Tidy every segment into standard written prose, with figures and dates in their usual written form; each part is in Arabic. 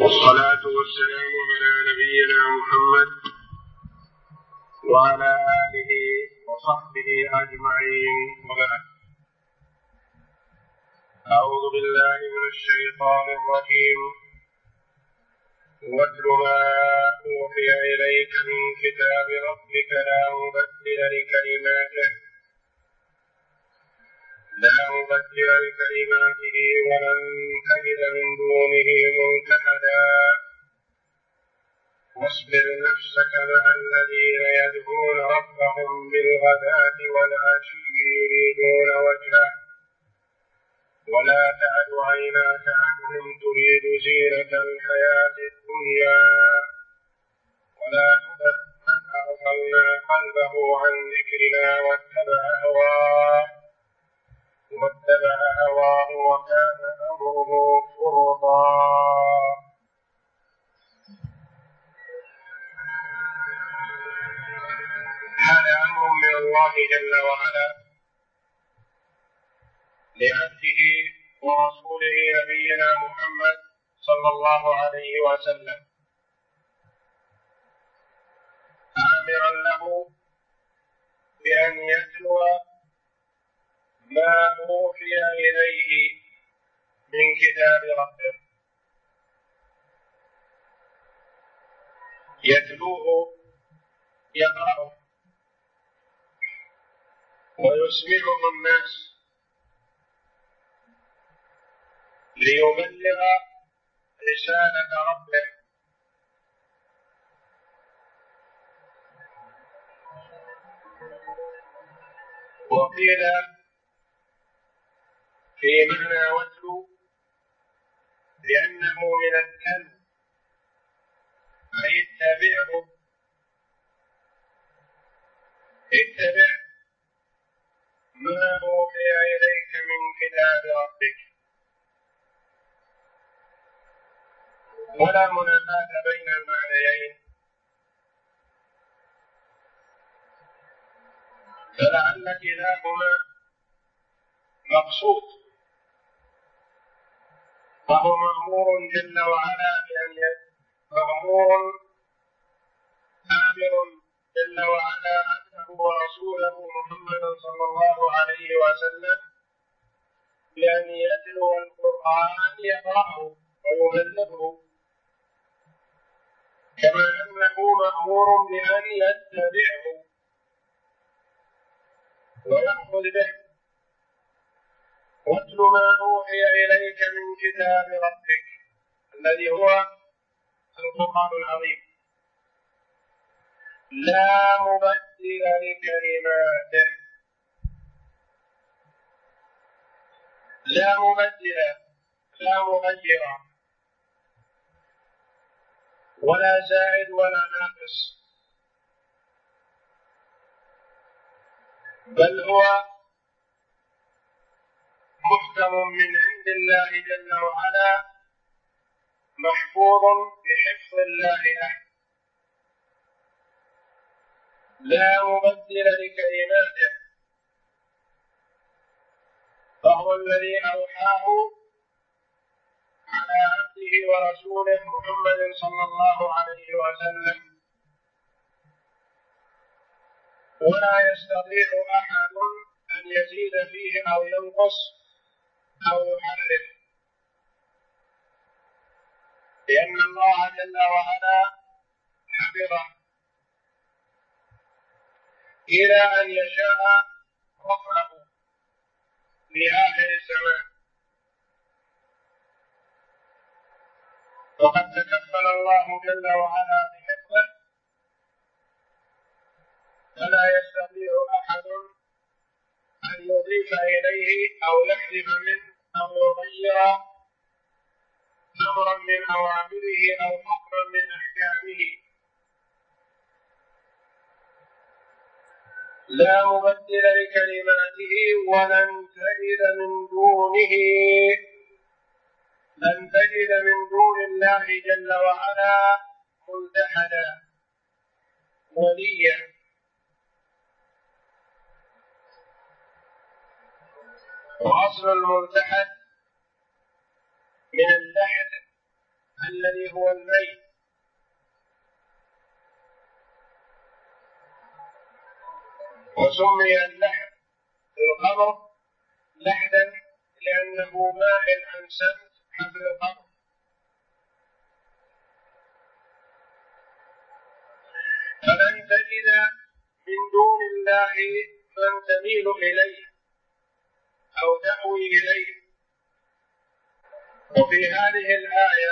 والصلاة والسلام على نبينا محمد وعلى آله وصحبه أجمعين، وبعد. أعوذ بالله من الشيطان الرجيم. واتل ما أوحي إليك من كتاب ربك لا مبدل لكلماته ولن تجد من دونه ملتحدا. واصبر نفسك مع الذين يدعون ربهم بالغداة والعشي يريدون وجهه ولا تعد عيناك عنهم تريد زينة الحياة الدنيا ولا تطع من أغفلنا قلبه عن ذكرنا واتبع هواه وكان أمره فرطا. هذا أمر من الله جل وعلا لعبده ورسوله نبينا محمد صلى الله عليه وسلم، آمرا له بأن يتلو ما أوحي إليه من كتاب ربه، يتلوه يقرأه ويسمعه الناس ليبلغ رسالة ربه. وقيل في معنى واتلو لأنه من التلو، أي اتبع ما أوحي إليك من كتاب ربك. ولا منافاة بين المعنيين، فلعل كلاهما مقصود، وهو مأمور جل وعلا مأمور آمر جل وعلا عبده ورسوله محمدا صلى الله عليه وسلم بأن يتلو القرآن يقرأه ويبلغه، كما أنه مأمور بأن يتبعه ويأخذ به. واتل ما أوحي إليك من كتاب ربك الذي هو القرآن العظيم لا مبدل لكلماته، لا مبدل، لا مغير، ولا زائد ولا ناقص، بل هو محكم من عند الله جل وعلا، محفوظ بحفظ الله له، لا مبدل لكلماته، فهو الذي أوحاه على عبده ورسوله محمد صلى الله عليه وسلم، ولا يستطيع أحد أن يزيد فيه أو ينقص أو يحرف، لأن الله جل وعلا حفظه إلى أن يشاء رفعه لآخر الزمان. وقد تكفل الله جل وعلا بحفظه، فلا يستطيع أحد أن يضيف إليه أو يحذف منه أو يغير أمرا من أوامره أو حكما من أحكامه. لا مبدل لكلماته ولن تجد من دون الله جل وعلا ملتحدا وليا. وأصل الملتحد من اللحد الذي هو الميت، وسمي اللحد في القبر لحدا لأنه مائل عن سمت حبل القبر. فلن تجد من دون الله من تميل إليه أو تأوي إليه. وفي هذه الآية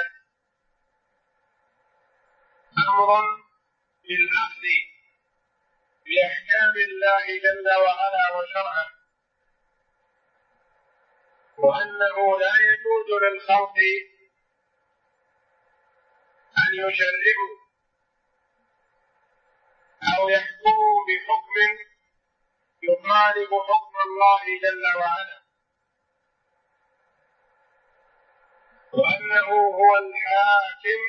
أمر بالأخذ بأحكام الله جل وعلا وشرعه، وأنه لا يجوز للخلق أن يشرعوا أو يحكموا بحكم يخالف حكم الله جل وعلا، وأنه هو الحاكم.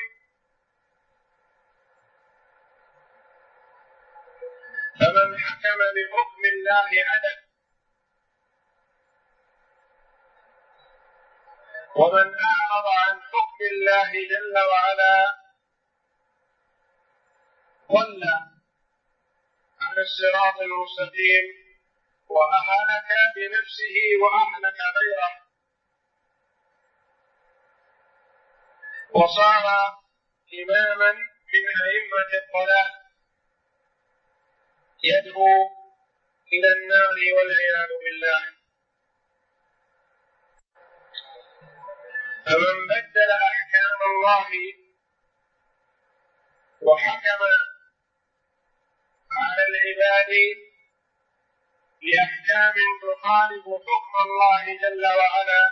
فمن حكم بحكم الله عدل، ومن أعرض عن حكم الله جل وعلا ضل عن الصراط المستقيم وأهلك بنفسه وأهلك غيره، وصار إماما من أئمة الضلال يدعو إلى النار والعياذ بالله. فمن بدل أحكام الله وحكم على العباد بأحكام تخالف حكم الله جل وعلا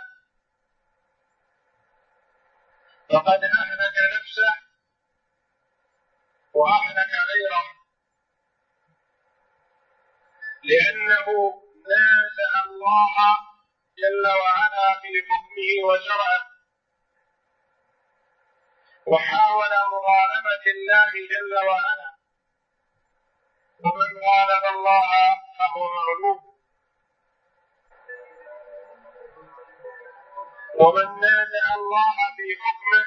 فقد أهلك نفسه وأهلك غيره، لأنه نازع الله جل وعلا في حكمه وشرعه، وحاول مغالبة الله جل وعلا، ومن غالب الله فهو مغلوب، ومن نازع الله في حكمه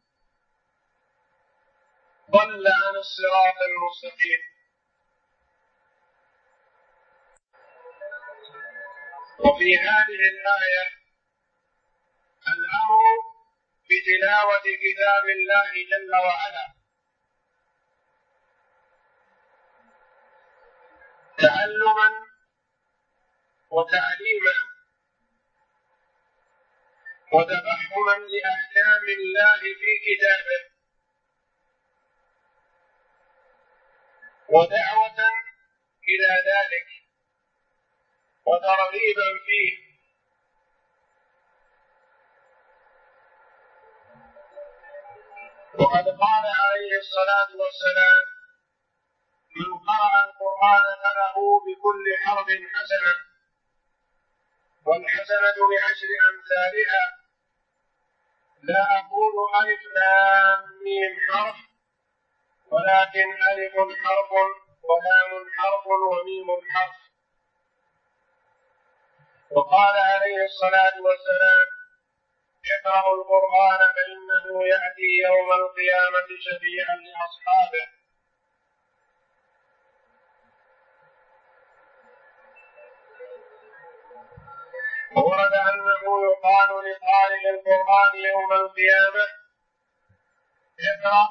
ضل عن الصراط المستقيم. وفي هذه الآية الأمر بتلاوة كتاب الله جل وعلا تعلما وتعليما وتفهما لأحكام الله في كتابه، ودعوة إلى ذلك وترغيبا فيه. وقد قال عليه الصلاة والسلام: من قرأ القرآن فله بكل حرف حسنة، والحسنة بعشر أمثالها، لا أقول ألف لام ميم حرف، ولكن ألف حرف ولام حرف وميم حرف. وقال عليه الصلاة والسلام: اقرأوا القرآن فإنه يأتي يوم القيامة شفيعا لأصحابه. وورد أنه يقال لقارئ القرآن يوم القيامة: اقرأ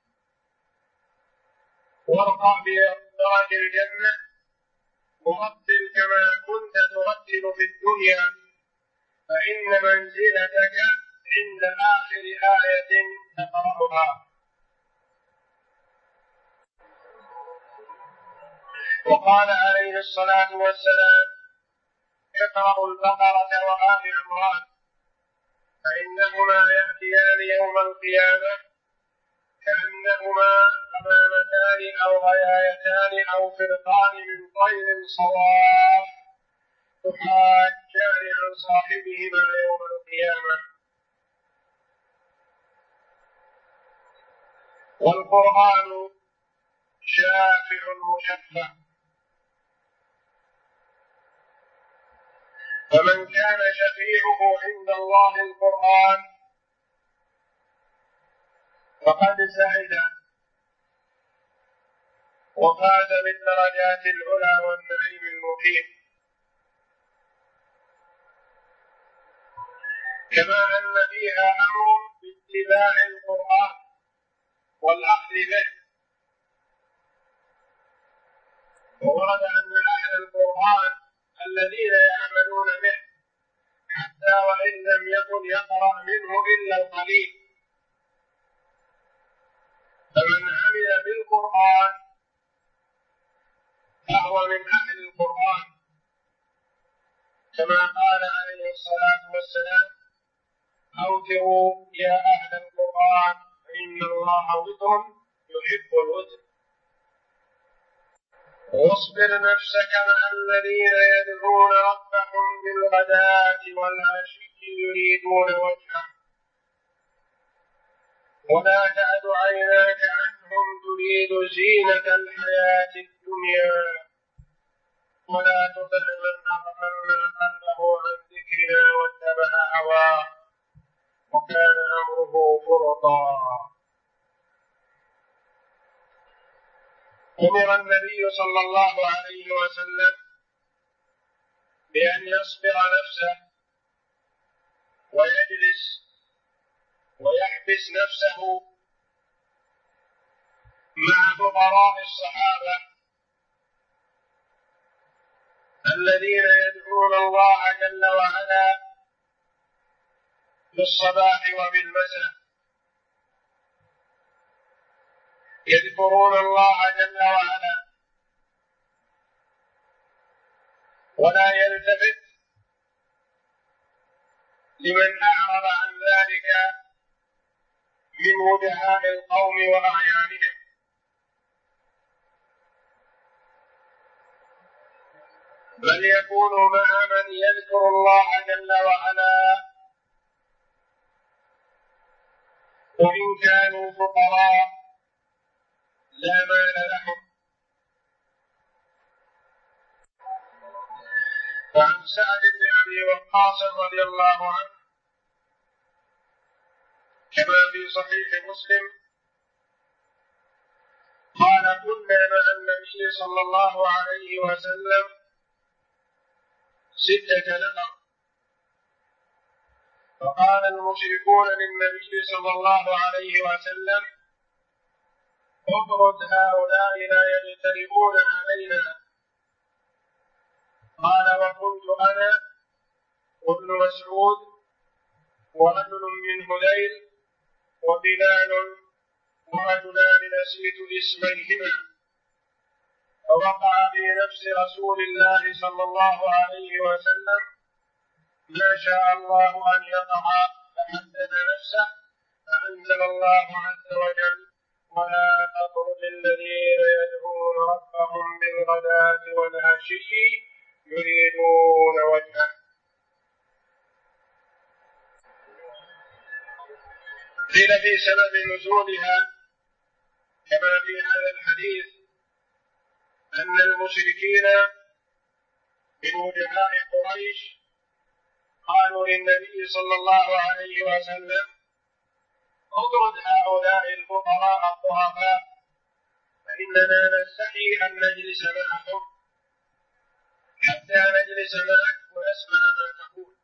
وارقى بدرج الجنة ورتل كما كنت ترتل في الدنيا، فإن منزلتك عند آخر آية تقرأها. وقال عليه الصلاة والسلام: اقرأوا البقرة وآل عمران فإنهما يأتيان يوم القيامة كأنهما غمامتان أو غيايتان أو فرقان من طير صواف تحاجان عن صاحبهما يوم القيامة. والقرآن شافع مشفع، فمن كان شفيعه عند الله القرآن فقد سعد وفاز بالدرجات العلى والنعيم المقيم. كما أن فيها أمر باتباع القرآن والأخذ به. وورد أن أهل القرآن الذين يعملون به حتى وإن لم يكن يقرأ منه إلا القليل، فمن عمل بالقرآن فهو من أهل القرآن، كما قال عليه الصلاة والسلام: أوتروا يا أهل القرآن فإن الله وتر يحب الوتر. واصبر نفسك مع الذين يدعون ربهم بالغداة والعشي يريدون وجهه ولا تعد عيناك عنهم تريد زينة الحياة الدنيا ولا تطع من أغفلنا قلبه عن ذكرنا واتبع هواه وكان أمره فرطا. أمر النبي صلى الله عليه وسلم بأن يصبر نفسه ويجلس ويحبس نفسه مع فقراء الصحابة الذين يدعون الله جل وعلا بالصباح وبالمساء، يذكرون الله جل وعلا ولا يلتفت لمن أعرض عن ذلك من وجهاء القوم وأعيانهم، بل يكونوا مع من يذكر الله جل وعلا وإن كانوا فقراء لا مال لهم. وعن سعد بن أبي وقاص رضي الله عنه كما في صحيح مسلم قال: كنا مع النبي صلى الله عليه وسلم 6 نفر، فقال المشركون للنبي صلى الله عليه وسلم: اطرد هؤلاء لا يجترئون علينا. قال: وكنت أنا وابن مسعود ورجل من هذيل وبلال ورجلان نسيت اسميهما، فوقع في نفس رسول الله صلى الله عليه وسلم ما شاء الله أن يقع، فحدث نفسه، فأنزل الله عز وجل: ولا تطرد الذين يدعون ربهم بالغداة والعشي يريدون وجهه. قيل في سبب نزولها كما في هذا الحديث أن المشركين من وجهاء قريش قالوا للنبي صلى الله عليه وسلم: اطرد هؤلاء الفقراء الضعفاء فإننا نستحي أن نجلس معهم حتى نجلس معك ونسمع ما تقول.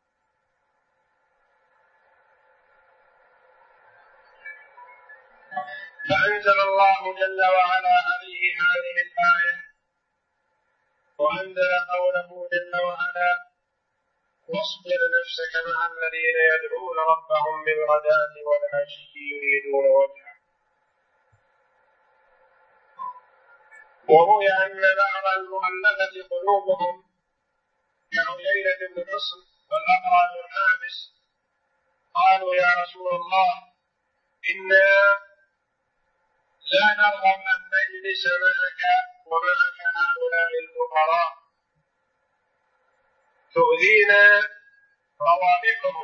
فأنزل الله جل وعلا عليه هذه الآية، وأنزل قوله جل وعلا: واصبر نفسك مع الذين يدعون ربهم بالغداة والعشي يريدون وجهه. وروي أن بعض المؤلفة قلوبهم كعيينة بن حصن والأقرع بن حابس قالوا: يا رسول الله، إنا لا نرغب أن نجلس معك ومعك هؤلاء الفقراء، تؤذينا روائحهم،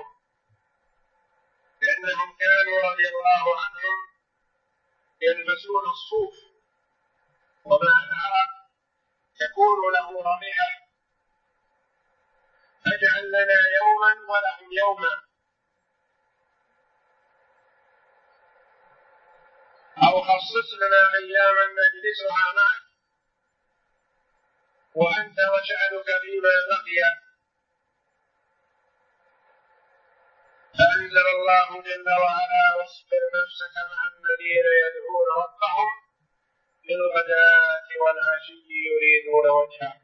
لأنهم كانوا رضي الله عنهم يلبسون الصوف ومع العرب يكون له رائحة، فاجعل لنا يوما ولهم يوما. أو خصص لنا أياما نجلسها معك وأنت وشأنك فيما بقي. فأنزل الله جل وعلا: واصبر نفسك مع الذين يدعون ربهم بالغداة والعشي يريدون وجهه.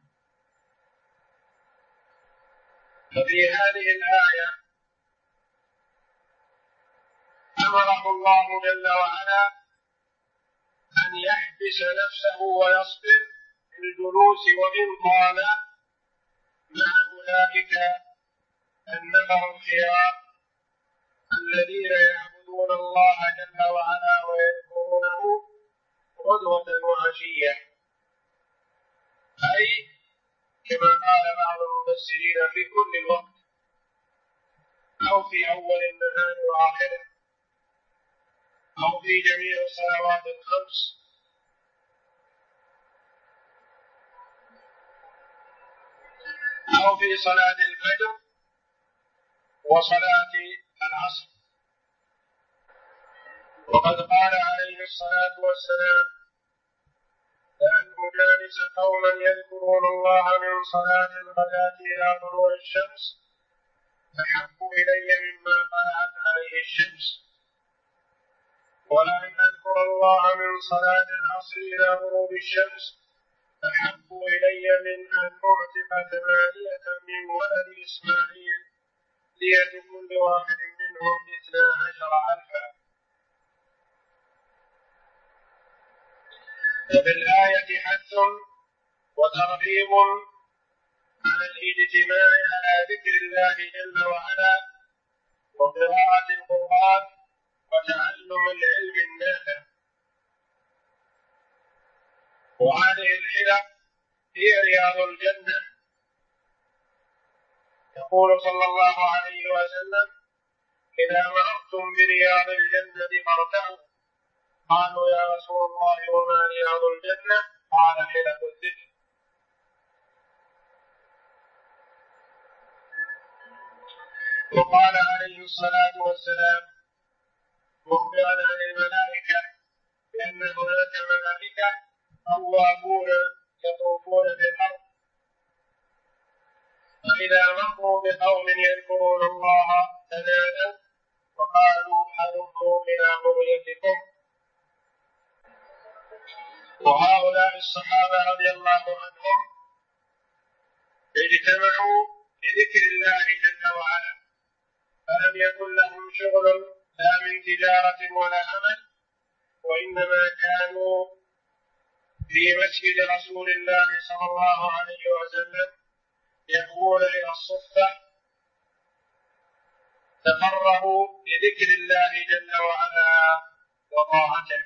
ففي هذه الآية أمره الله جل وعلا أن يحبس نفسه ويصبر بالجلوس وإن طال مع أولئك النفر الخيار الذين يعبدون الله جل وعلا ويذكرونه غدوة وعشية، أي كما قال بعض المفسرين في كل الوقت أو في أول النهار وآخره أو في جميع الصلوات الخمس أو في صلاة الفجر وصلاة العصر. وقد قال عليه الصلاة والسلام: لأن أجالس قوما يذكرون الله من صلاة الغداة إلى طلوع الشمس أحب إلي مما طلعت عليه الشمس، ولأن أذكر الله من صلاة العصر إلى غروب الشمس أحب إلي من أن أعتق 8 من ولد إسماعيل دية كل واحد منهم 12,000. ففي الآية حث وترغيب على الاجتماع على ذكر الله جل وعلا وقراءة القرآن وتعلم العلم النافع. وهذه الحلق هي رياض الجنة. يقول صلى الله عليه وسلم: إذا مررتم برياض الجنة فارتعوا. قالوا: يا رسول الله وما رياض الجنة؟ قال: حلق الذكر. وقال عليه الصلاة والسلام مخبرا عن الملائكة بأن هناك ملائكة طوافون يطوفون في الأرض، فإذا مروا بقوم يذكرون الله تنادوا وقالوا: هلموا إلى بغيتكم. وهؤلاء الصحابة رضي الله عنهم اجتمعوا لذكر الله جل وعلا، فلم يكن لهم شغل لا من تجارة ولا عمل، وإنما كانوا في مسجد رسول الله صلى الله عليه وسلم يأوون إلى الصفة، تفرغوا لذكر الله جل وعلا وطاعته.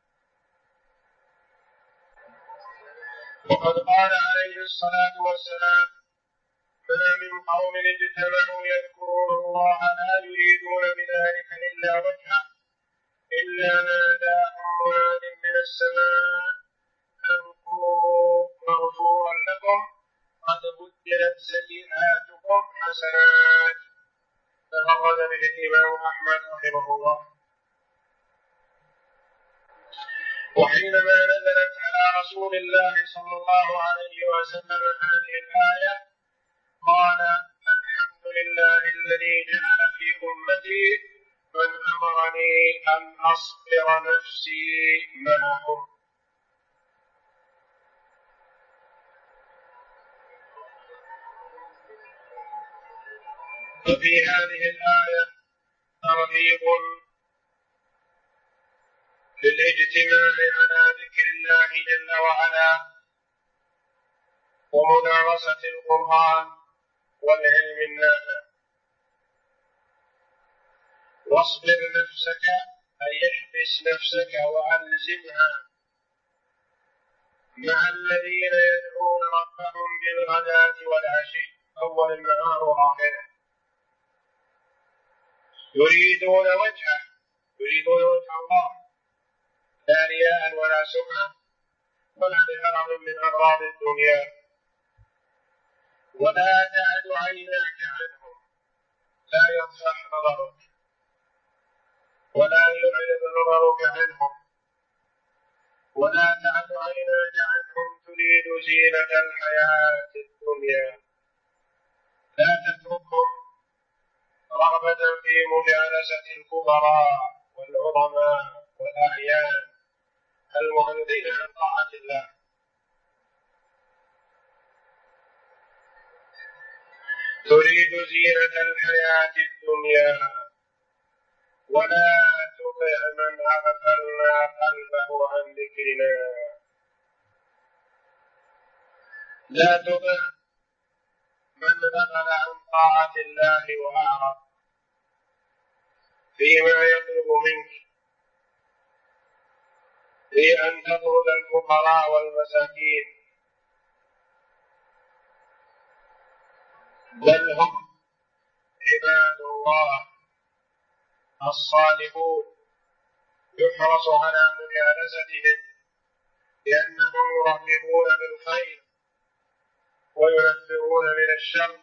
وقد قال عليه الصلاة والسلام: ما من قوم اجتمعوا يذكرون الله لا يريدون بذلك إلا وجهه إلا ناداهم مناد من السماء أن قوموا مغفورا لكم قد بدلت سيئاتكم حسنات. تفرد به الإمام أحمد رحمه الله. وحينما نزلت على رسول الله صلى الله عليه وسلم هذه الآية قال: الحمد لله الذي جعل في أمتي من أمرني أن أصبر نفسي معهم. وفي هذه الآية ترغيب للاجتماع على ذكر الله جل وعلا ومدارسة القرآن والعلم النافع. واصبر نفسك أي احبس نفسك وألزمها مع الذين يدعون ربهم بالغداة والعشي أول النهار وآخره يريدون وجهه، يريدون وجه الله لا رياء ولا سمعة ولا بغرض من أغراض الدنيا. ولا تعد عيناك عنهم، لا يصح نظرك ولا يعرض نظرك عنهم ولا تعد عيناك عنهم تريد زينة الحياة الدنيا. لا تتركهم رغبة في مجالسة الكبراء والعظماء والأعيان المعرضين عن طاعة الله. تريد زينة الحياة الدنيا ولا تطع من أغفلنا قلبه عن ذكرنا. لا تطع من غفل عن طاعة الله وأعرض فيما يطلب منك في أن تطرد الفقراء والمساكين، بل هم عباد الله الصالحون يحرص على مجالستهم لأنهم يرغبون بالخير وينفرون من الشر.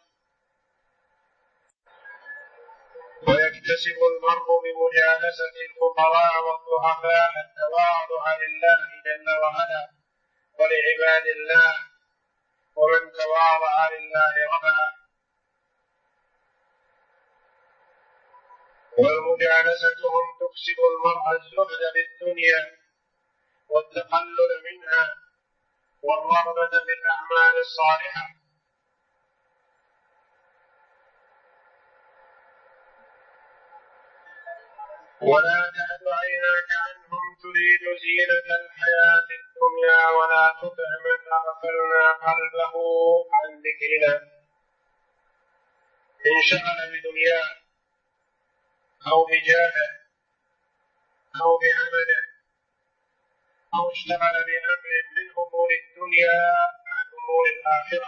ويكتسب المرء بمجالسة الفقراء والضعفاء التواضع لله جل وعلا ولعباد الله، ومن تواضع لله رفعه. ومجالستهم تكسب المرء الزهد بالدنيا والتقلل منها والرغبة بالأعمال الصالحة. ولا تعد عيناك عنهم تريد زينة الحياة الدنيا ولا تطع من أغفلنا قلبه عن ذكرنا. انشغل بدنياه أو بجاهه أو بعمله أو اشتغل بأمر من أمور الدنيا عن أمور الآخرة.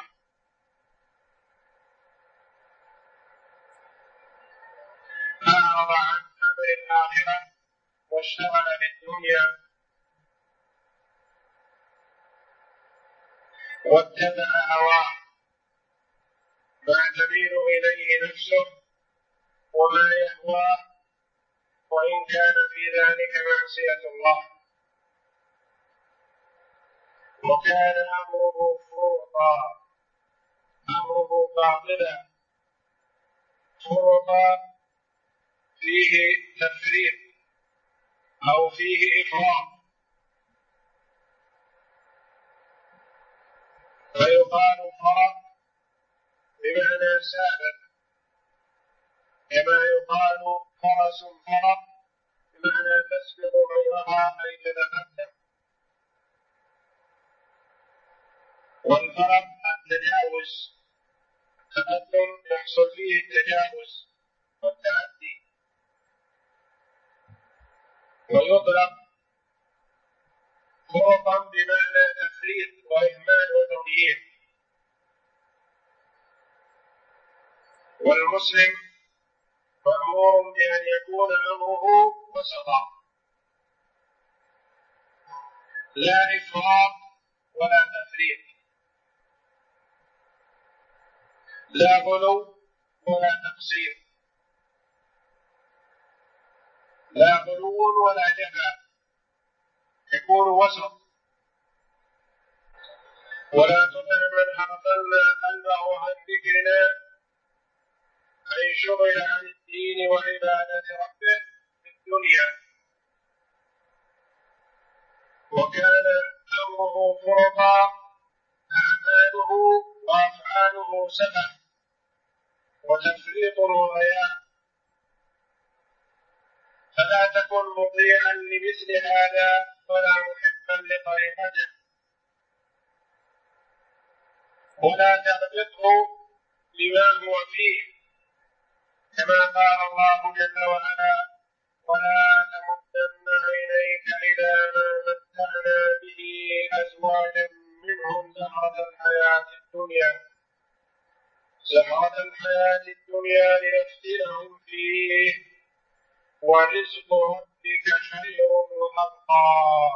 أعرض عن أمر الآخرة واشتغل بالدنيا واتبع هواه ما تميل إليه نفسه وما يهواه، وإن كان في ذلك معصية الله. وكان أمره فرطا، أمره باطلا، فرطا فيه تفريط أو فيه إفراط، فيقال فرط بمعنى سابق، كما يقال فرس فرط بمعنى تسبق غيرها أي تتقدم. والفرط التجاوز، التقدم يحصل فيه التجاوز والتعدي. ويطلق فرطا بمعنى تفريط وإهمال وتضييع. والمسلم مأمور بأن يكون أمره وسطا، لا إفراط ولا تفريط، لا غلو ولا تقصير، لا غلو ولا جفا، يكون وسط. ولا تطع من أغفلنا قلبه عن ذكرنا أي شغل عن الدين وعبادة ربه في الدنيا، وكان أمره فرطا، أعماله وأفعاله سفه وتفريط وغياء. فلا تكن مطيعا لمثل هذا ولا محبا لطريقته، ولا تغبطه بما هو فيه، كما قال الله جل وعلا: ولا تمدن عينيك إلى ما متعنا به أزواجا منهم زهرة الحياة الدنيا لنفتنهم فيه ورزق ربك خير وأبقى.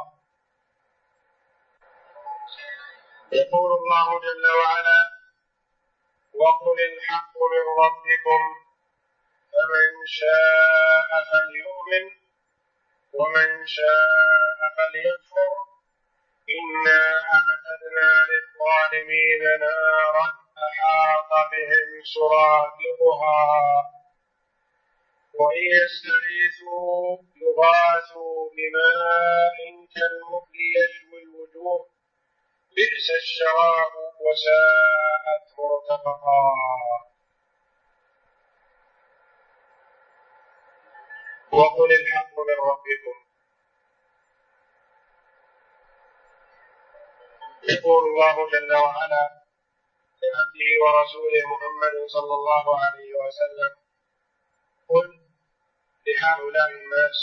يقول الله جل وعلا: وقل الحق من ربكم فمن شاء فليؤمن ومن شاء فليكفر إنا أعتدنا للظالمين نارا أحاط بهم سرادقها وإن يستغيثوا يغاثوا بماء كالمهل يشوي الوجوه بئس الشراب وساءت مرتفقا. وقل الحق من ربكم. يقول الله جل وعلا لعبده ورسوله محمد صلى الله عليه وسلم: قل لهؤلاء الناس،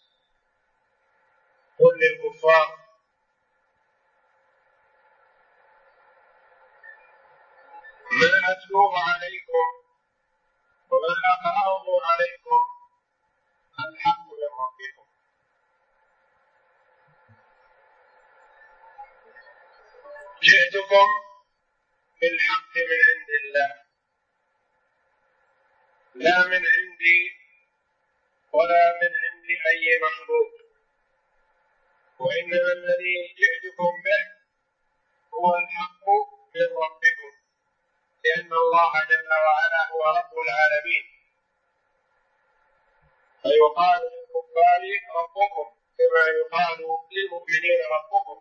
قل للكفار: ما أتلوه عليكم وما أقرأه عليكم الحق من ربكم. جئتكم بالحق من عند الله، لا من عندي ولا من عند أي مخلوق، وإنما الذي جئتكم به هو الحق من ربكم، لأن الله جل وعلا هو رب العالمين، فيقال للكفار ربكم كما يقال للمؤمنين ربكم.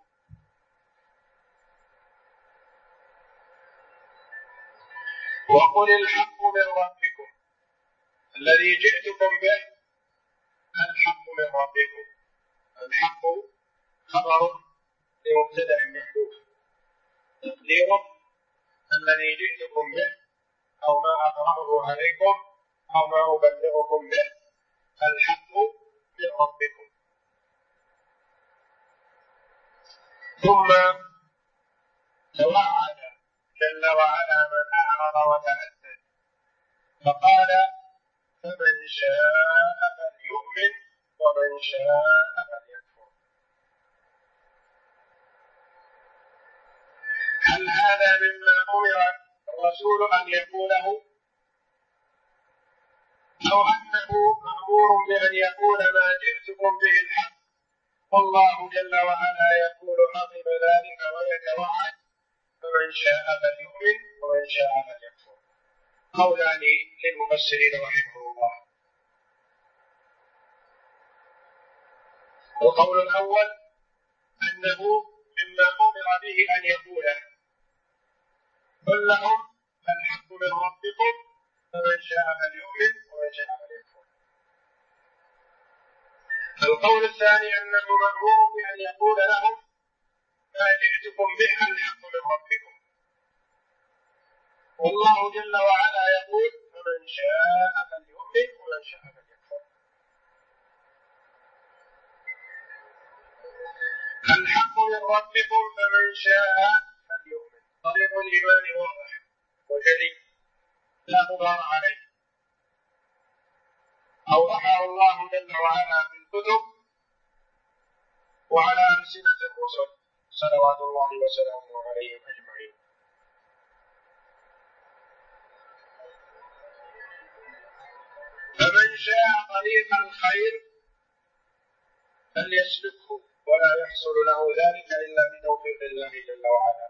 وقل الحق من ربكم، الذي جئتكم به الحق من ربكم. الحق خبر لمبتدأ محذوف، تقديره الذي جئتكم به أو ما أقرأه عليكم أو ما أبلغكم به الحق من ربكم. ثم توعد جل وعلا من أعرض وتأثر فقال: فمن شاء فليؤمن ومن شاء فليكفر. هل هذا مما أمر الرسول أن يقوله، أو أنه مأمور بأن يقول ما جئتكم به الحق؟ والله جل وعلا يقول عقب ذلك ويتوعد: فمن شاء فليؤمن ومن شاء فليكفر. قولان للمفسرين رحمه الله. القول الأول أنه مما أمر به أن يقوله: قل لهم الحق من ربكم فمن شاء فليؤمن ومن شاء فليكفر. القول الثاني أنه مأمور بأن يقول لهم: ما جئتكم به الحق من ربكم. والله جل وعلا يقول: فمن شاء فليؤمن ومن شاء فليكفر. الحق من ربكم فمن شاء فليؤمن. طريق الإيمان واضح وجلي لا غبار عليه، أوضحه الله جل وعلا في الكتب وعلى ألسنة الرسل صلوات الله وسلامه عليهم أجمعين. فمن شاء طريق الخير فليسلكه، ولا يحصل له ذلك إلا بتوفيق الله جل وعلا.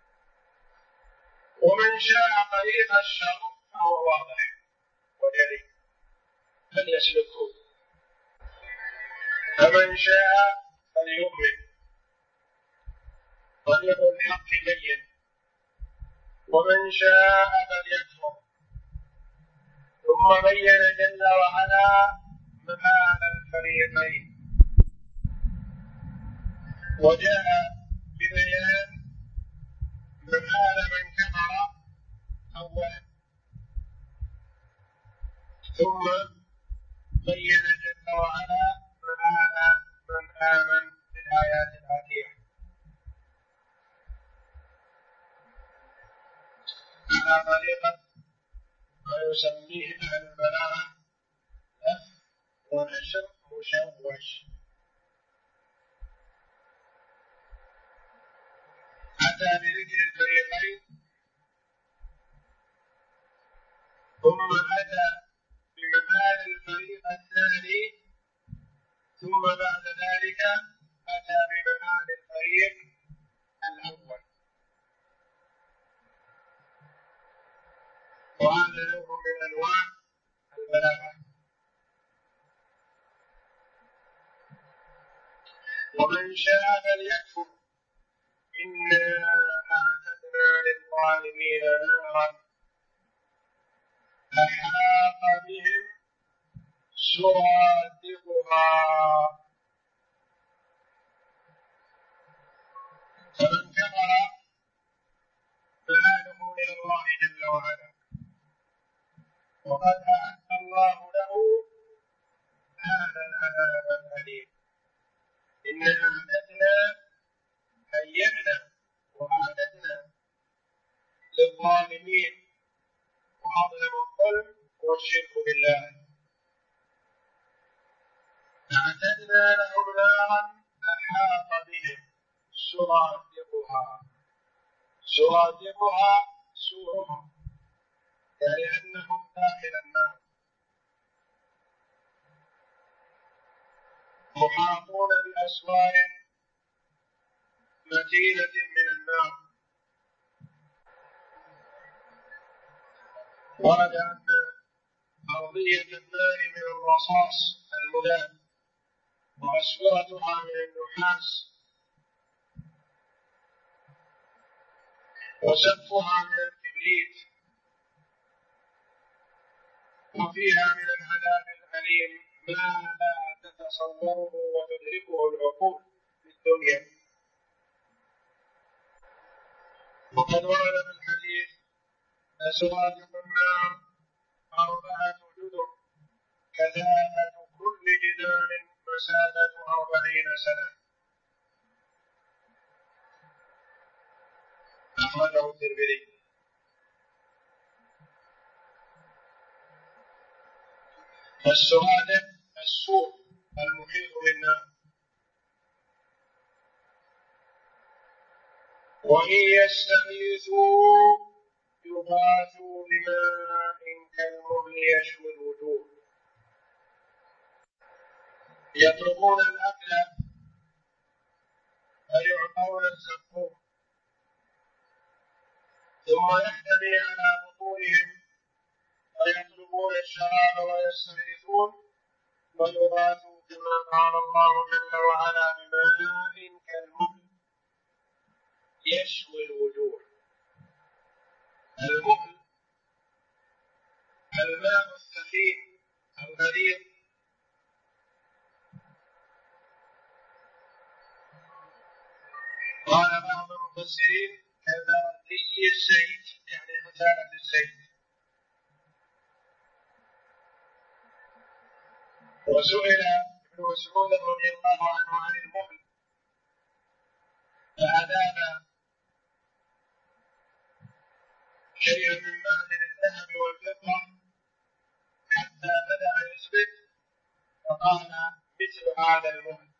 ومن شاء طريق الشر فهو واضح وجلي فليسلكه. فمن شاء فليؤمن، طريق الحق بين. ومن شاء فليكفر. ثم بين جل وعلا مآل الفريقين، وجاء ببيان مآل من كفر أولا، ثم بين جل وعلا مآل من آمن بالآيات الآتية على طريقة ما يسميه أهل البلاغة لف ونشر مشوش. أتى بذكر الفريقين ثم أتى بمآل الفريق الثاني، ثم بعد ذلك أتى بمآل الفريق ومن شاء فليكفر إنا أعتدنا للظالمين نارا أحاط بهم سرادقها فمن كفر فآله إلى الله جل وعلا وقد أعد الله له هذا العذاب الأليم. إنا أعددنا هيئنا وأعددنا للظالمين وأظلم الظلم هو الشرك بالله، أعددنا لهم نارا أحاط بهم سرادقها سورهم يعني أنهم داخل النار محاطون بأسوار متينة من النار. ورد أن أرضية النار من الرصاص المذاب وأسورتها من النحاس وسقفها من الكبريت وفيها من العذاب الأليم ما لا تتصوره وتدركه العقول في الدنيا. وقد ورد في الحديث سرادق النار 4 جدر كثافة كل جدار مسافة 40 سنة. أخرجه الترمذي. السرادق السور المحيط بالنار. وإن يستغيثوا يغاثوا بماء كالمهل يشوي الوجوه. يطلبون الأكل فيعطون الزقوم ثم يحتمي على بطونهم ويطلبون الشراب ويستغيثون ويغاثوا كما قال الله جل وعلا بماء كالمهل يشوي الوجوه. المهل الماء الثخين الغليظ قال بعض المفسرين كبردي الزيت يعني حثالة الزيت. وسئل ابن مسعود رضي الله عنه عن المهل فأذاب شيئا من معدن الذهب والفضة حتى بدأ يثبت فقال مثل هذا المهل.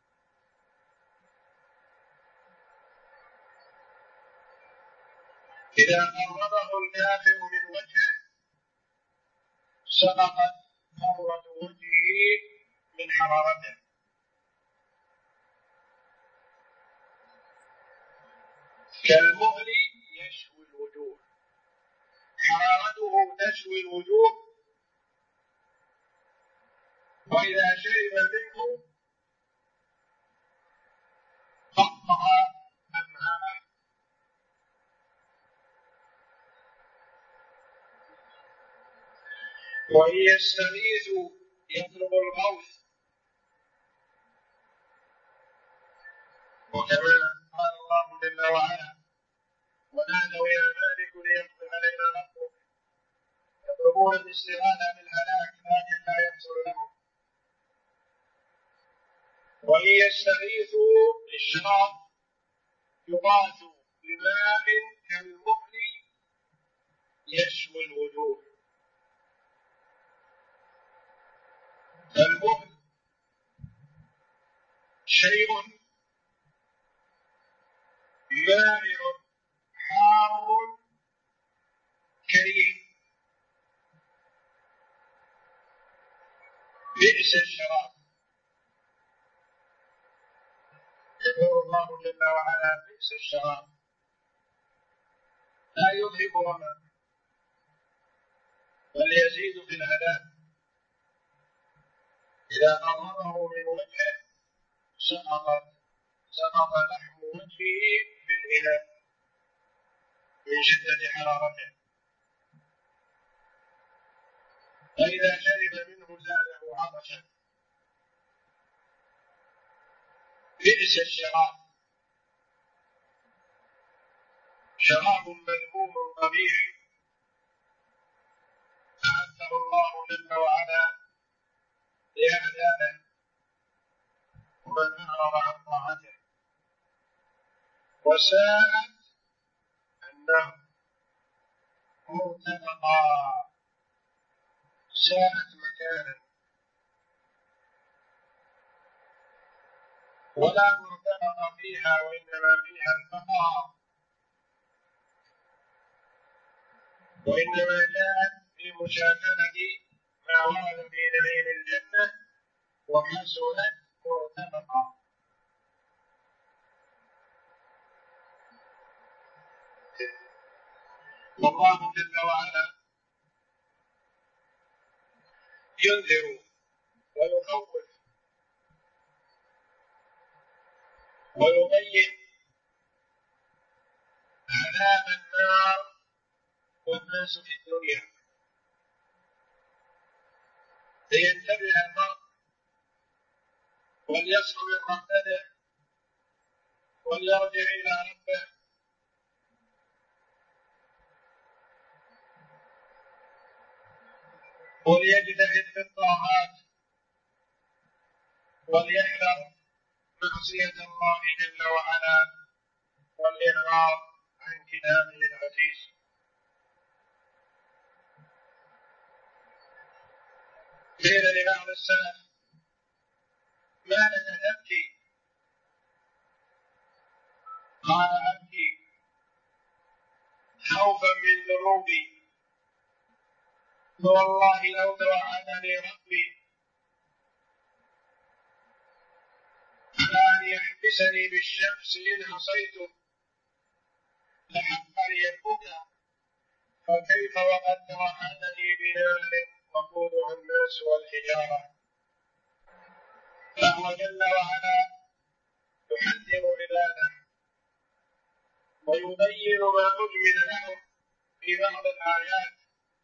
إذا قربه الكافر من وجهه سقطت حرة وجهه من حرارته. كالمهل يشوي الوجوه، حرارته تشوي الوجوه، وإذا شرب منه قطع أمعاءه. وإن يستغيثوا يطلب الغوث وكما قال الله جل وعلا ونادوا يا مالك ليقضي علينا ربك يطلبون الاستغاثة بالهلاك لكن لا يحصل لهم. وإن يستغيثوا الشراب يغاثوا بماء كالمهل يشوي الوجوه. المهل شيء مائع حار كريم بئس الشراب. يقول الله جل وعلا بئس الشراب لا يذهب رمى بل يزيد في العذاب. إذا قربه من وجهه سقط لحم وجهه في الإناء من شدة حرارته، فإذا شرب منه زاده عطشا. بئس الشراب، شراب مذموم قبيح أعده الله جل وعلا لأعدائه ومن أعرض عن طاعته. وساءت النار مرتفقا، ساءت مكانا، ولا مرتفق فيها وإنما فيها البقاء، وإنما جاءت في مشاكلة ما ورد في نعيم الجنة وحسنت مرتفقا. والله جل وعلا ينذر ويخوف ويبين عذاب النار والناس في الدنيا، لينتبه المرء وليصحو من رقده وليرجع إلى ربه، وليجتهد في الطاعات وليحذر معصية الله جل وعلا والإعراض عن كتابه العزيز. قيل لبعض السلف: ما لك تبكي؟ قال: أبكي خوفا من ذنوبي، فوالله لو توعدني ربي على أن يحبسني بالشمس إن عصيته لحق لي البكى، فكيف وقد توعدني بنار وقودها الناس والحجارة. فهو جل وعلا يحذر عباده ويبين ما أجمل لهم في بعض الآيات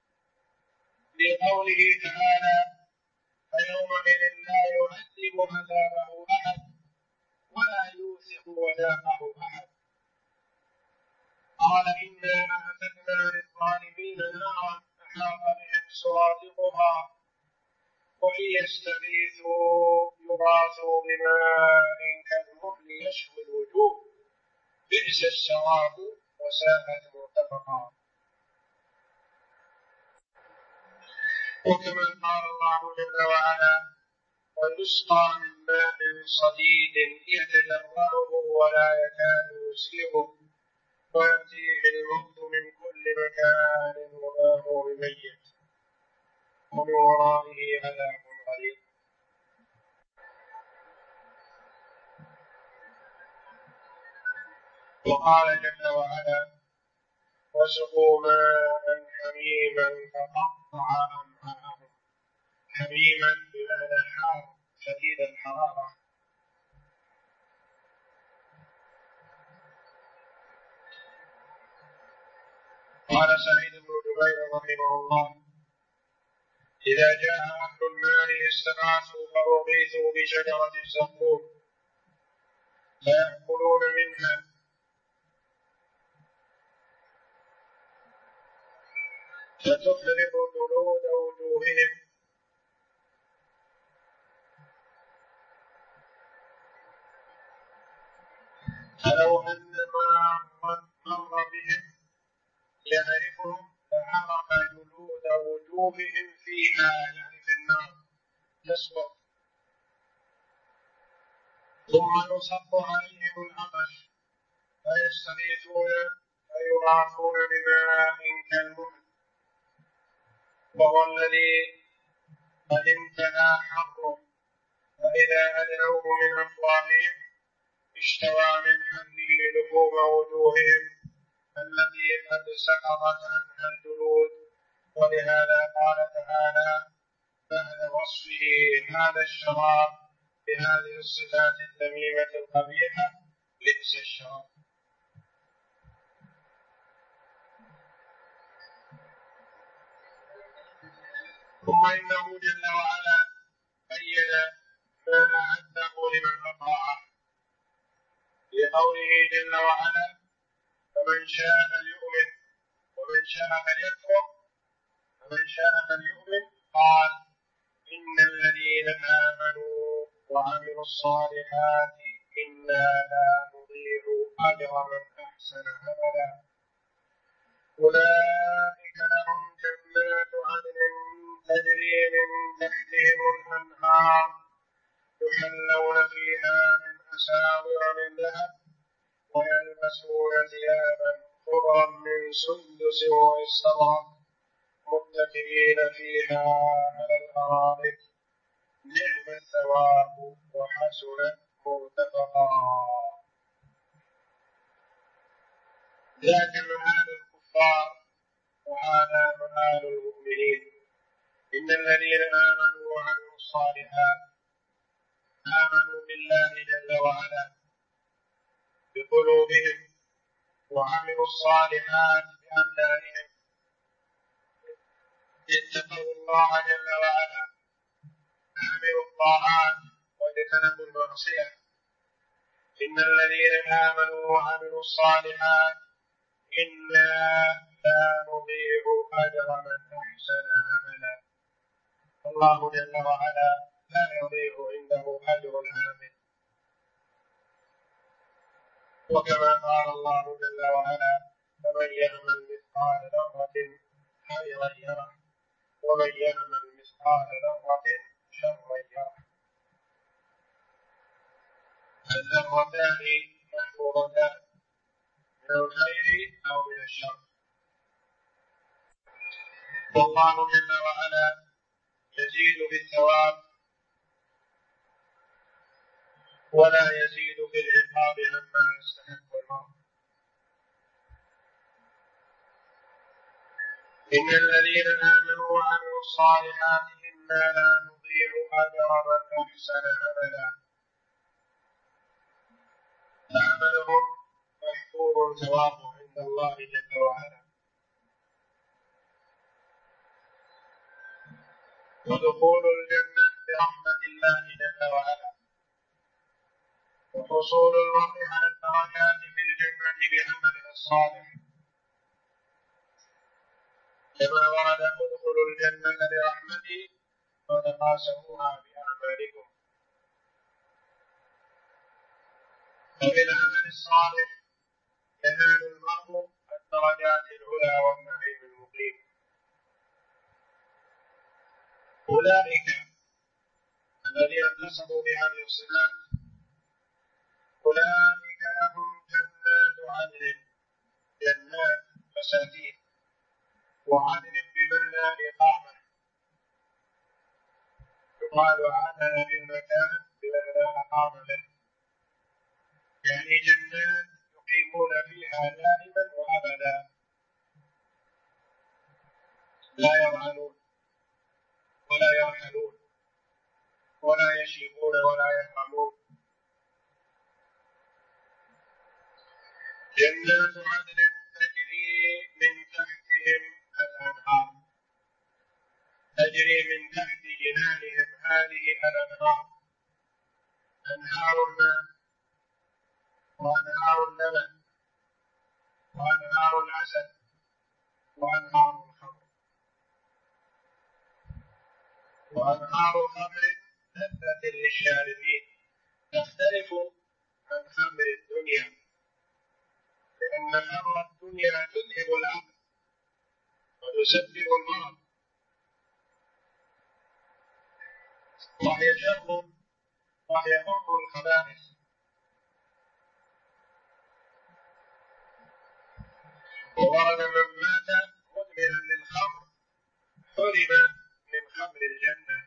لقوله تعالى: فيومئذ لا يعذب عذابه أحد ولا يوثق وثاقه أحد. قال: إنا أعتدنا للظالمين نارا أحاط بهم سرادقها وإن يستغيثوا يغاثوا بماء كالمهل يشوي الوجوه بئس الشراب وساءت مرتفقا. وكما قال الله جل وعلا: ويسقى من ماء صديد يتجرعه ولا يكاد يسيغه ويأتيه الموت من كل مكان وما هو بميت ومن ورائه عذاب غليظ. وقال جل وعلا: وسقوا ماء حميما فقطع أمعاءهم. حميما بمعنى حار شديد الحرارة. قال سعيد بن جبير رحمه الله: إذا جاء أهل النار استغاثوا فأغيثوا بشجرة الزقوم فيأكلون منها فتحرق جلود وجوههم، فلو أن ما مر بهم يعرفهم لعرف جلود وجوههم فيها، يعني في النار تسقط، ثم يصب عليهم العطش فيستغيثون فيغاثون بماء كالمهل وهو الذي قد انتهى حره، فإذا أدنوه من أفواههم اشتوى من حمله لحوم وجوههم التي قد سقطت عنها الجلود. ولهذا قال تعالى بعد وصفه هذا الشراب بهذه الصفات الذميمة القبيحة بئس الشراب. ثم إنه جل وعلا بين ما أعده لمن أطاعه لقوله جل وعلا: فمن شاء فليؤمن ومن شاء فليكفر. فمن شاء فليؤمن قال: إن الذين آمنوا وعملوا الصالحات إنا لا نضيع أجر من أحسن عملا أولئك لهم جنات عدن تجري من تحتهم الأنهار يحلون فيها من أساور من ذهب ويلبسون ثيابا خضرا من سندس واستبرق متكئين فيها على الأرائك نعم الثواب وحسنت مرتفقا. ذاك مآل الكفار وهذا مآل المؤمنين. إن الذين آمنوا وعملوا الصالحات آمنوا بالله جل وعلا بقلوبهم وعملوا الصالحات بأبدانهم اتقوا الله جل وعلا عملوا الطاعات واجتنبوا المعصية. إن الذين آمنوا وعملوا الصالحات إنا لا نضيع أجر من أحسن عملا. الله جل وعلا لا يضيع عنده أجر العامل. وكما قال الله جل وعلا: فمن يعمل مثقال ذرة خيرا يره ومن يعمل مثقال ذرة شرا يره. الذرتان محفوظتان من الخير أو من الشر. والله جل وعلا يزيد بالثواب ولا يزيد في العقاب عما يستحق المرء. إن الذين آمنوا وعملوا الصالحات إنا لا نضيع أجر من أحسن عملا. فعملهم محفوظ ثوابه عند الله جل وعلا. ودخول الجنة برحمة الله جل وعلا وحصول المرء على الدرجات في الجنة بعمله الصالح كما ورد: ادخلوا الجنة برحمتي وتقاسموها بأعمالكم. فبالعمل الصالح ينال المرء الدرجات العلى والنعيم المقيم. أولئك الذين اتصفوا بهذه الصفات أولئك لهم جنات عدن، جنات بساتين، وعدن بمعنى إقامة، يقال عدن بالمكان بمعنى أقام به، يعني جنات يقيمون فيها دائما وأبدا لا يرحلون ولا يرحلون ولا يشيبون ولا يحرمون. جنات عدن تجري من تحتهم الأنهار، تجري من تحت جنانهم هذه الأنهار، أنهار الماء وأنهار اللبن وأنهار العسل وأنهار الخمر. وأنهار خمر لذة للشاربين تختلف عن خمر الدنيا، لأن خمر الدنيا تذهب العقل وتسبب المرض وهي شر وهي أم الخبائث. وورد من مات مدمنا للخمر حرم من خمر الجنة.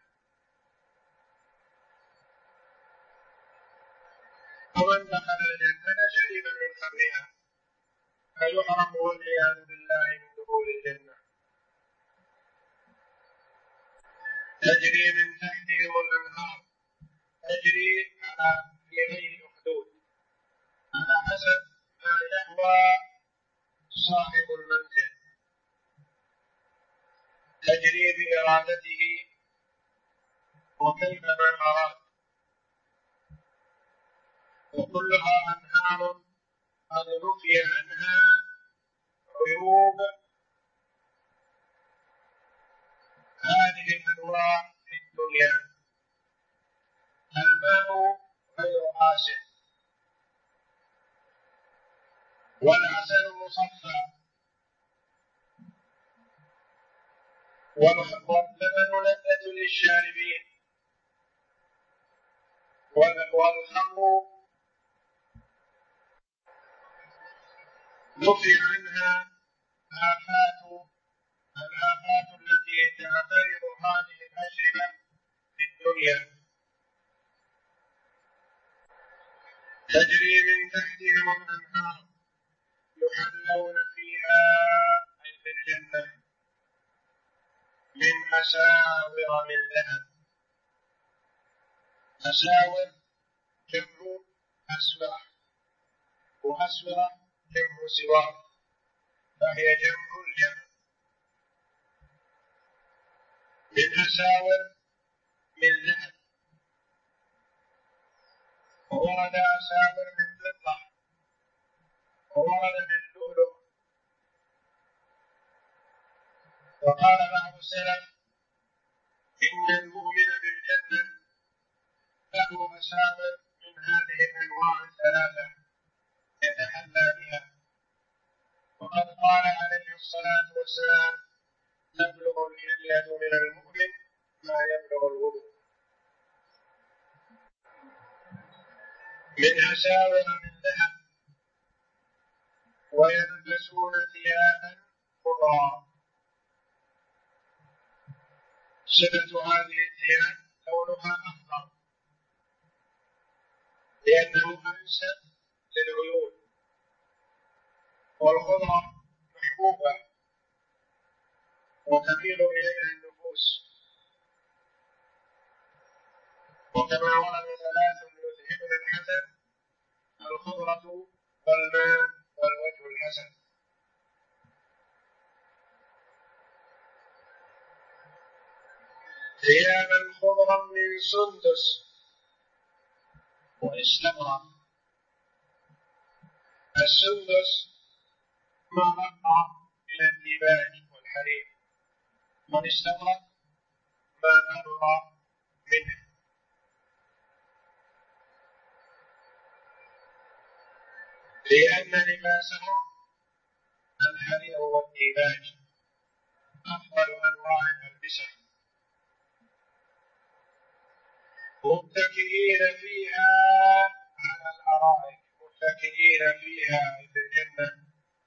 ومن دخل الجنة شرب من خمرها فيحرم والعياذ بالله من دخول الجنة. تجري من تحتهم الأنهار تجري في غير أخدود على حسب ما يهوى صاحب المنزل، تجري بإرادته وكيفما أراد، وكلها أنهار قد نفي عنها عيوب هذه الأنواع في الدنيا. الماء غير آسن، والعسل مصفى، واللبن لذة للشاربين، والخمر نفي عنها الآفات التي تعترض هذه الأشربة في الدنيا، تجري من تحتهم الأنهار يحلون فيها أي في الجنة من أساور من ذهب. أساور جمع أسورة، وأسورة جمع سوار، فهي جمع الجمع. من أساور من ذهب، وورد أساور من فضة، وورد من لؤلؤ. وقال بعض السلف إن المؤمن بالجنة له أساور من هذه الأنواع الثلاثة يتحلى بها. وقد قال عليه الصلاة والسلام تبلغ الحلية من المؤمن ما يبلغ الوضوء. من أساور من ذهب، ويلبسون ثيابا خضرا. صفة هذه الثياب لونها أخضر لأنه أنسب للعيون، والخضرة محبوبة وتميل إليها النفوس، وكما ورد ثلاث يذهبن الحسن: الخضرة والماء والوجه الحسن. ثيابا خضرا من سندس واستبرق. السندس ما بقى من الديباج والحرير، والاستبرق ما بقى منه. لأن لباسهم الحرير والديباج أفضل أنواع الألبسة. متكئين فيها على الأرائك، متكئين فيها في الجنة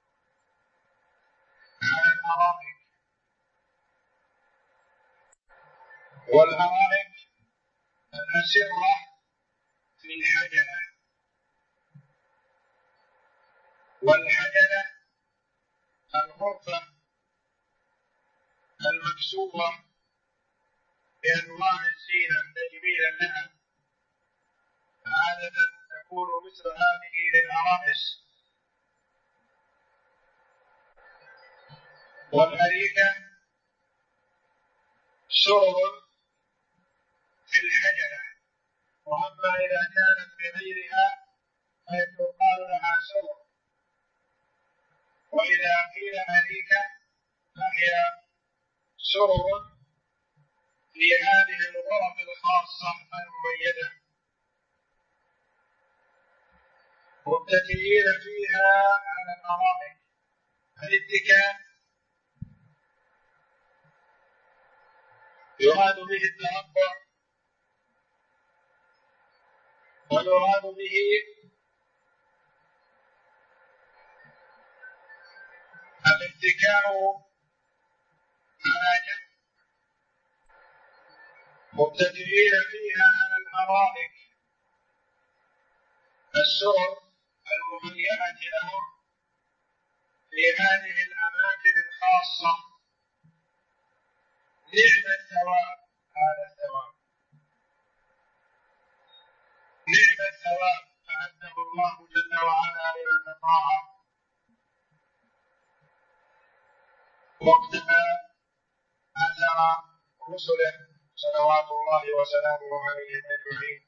على الأرائك. والأرائك الأسرة في الحجلة، والحجلة الغرفة المكسوة بأنواع الزينة تجميلا لها، عادة تكون مثل هذه للعرائس. والأريكة سرر في الحجلة، وأما إذا كانت بغيرها فيقال لها سرر، وإذا قيل أريكة فهي سرر لهذه الغرف الخاصة المميزة، متكئين فيها على الأرائك. الاتكاء يراد به التربع، ويراد به الاتكاء على جنب. متكئين فيها على الأرائك، السرر المهيئة لهم في هذه الأماكن الخاصة. نعم الثواب هذا الثواب. نعم الثواب أعده الله جل وعلا لمن أطاعه واقتفى أثر رسله صلوات الله وسلامه عليهم أجمعين.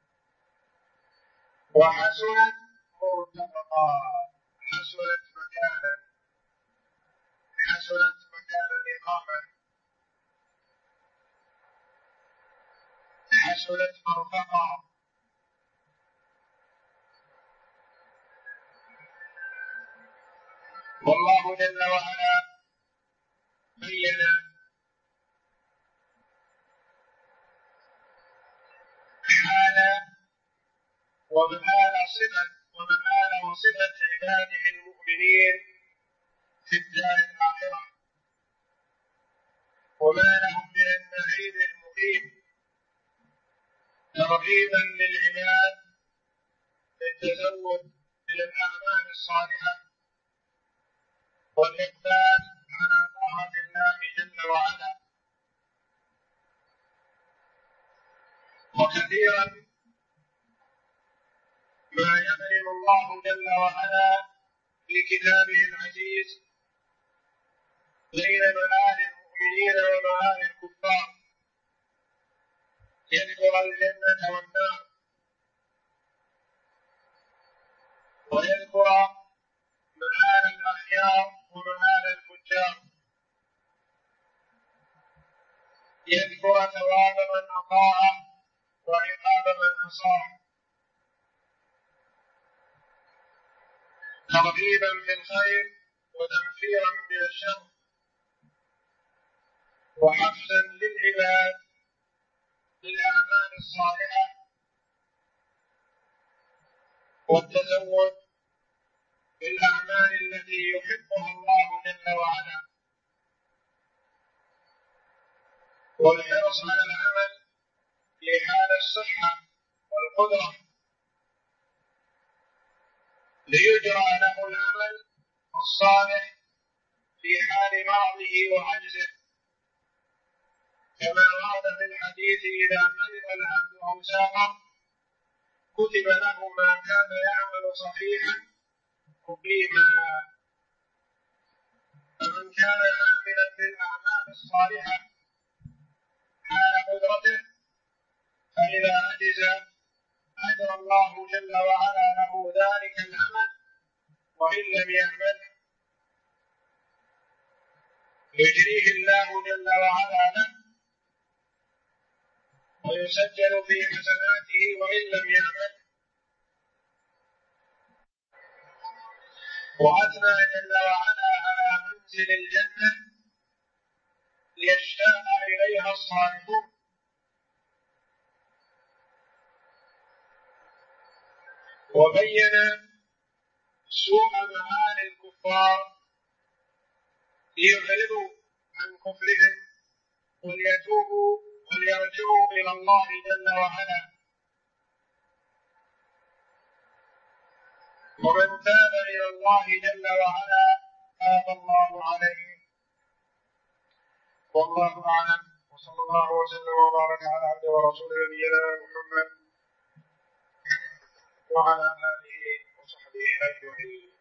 وحسنت مرتفقا، حسنت مكانا، حسنت مكان الإقامة، حسنت مرفقا. والله جل وعلا بين حال ومآل وصفة عباده المؤمنين في الدار الآخرة وما لهم من النعيم المقيم، ترغيبا للعباد بالتزود من الأعمال الصالحة والإقبال على طاعة الله جل وعلا. وكثيرا ما يبين الله جل وعلا في كتابه العزيز بين مآل المؤمنين ومآل الكفار، يذكر الجنة والنار ويذكر مآل الأخيار ومآل الفجار، يذكر ثواب من أطاعه وعقاب من عصاه، ترغيبا في الخير وتنفيرا من الشر، وحفزا للعباد للأعمال الصالحة والتزود بالأعمال التي يحبها الله جل وعلا، والحرص على العمل في حال الصحة والقدرة ليجرى له العمل الصالح في حال مرضه وعجزه، كما ورد في الحديث: إذا مرض العبد أو سافر كتب له ما كان يعمل صحيحا مقيما. فمن كان عاملا بالأعمال الصالحة حال قدرته فإذا عجز أجرى الله جل وعلا له ذلك العمل، وإن لم يعمل يجريه الله جل وعلا له ويسجل في حسناته وإن لم يعمل. وأثنى جل وعلا على منزل الجنة ليشتاق إليها الصالحون، وبين سوء مآل الكفار ليعرضوا عن كفرهم وليتوبوا وليرجعوا إلى الله جل وعلا. ومن تاب إلى الله جل وعلا تاب الله عليه. والله أعلم، وصلى الله وسلم وبارك على عبده ورسوله نبينا محمد وعلى آله وصحبه أجمعين.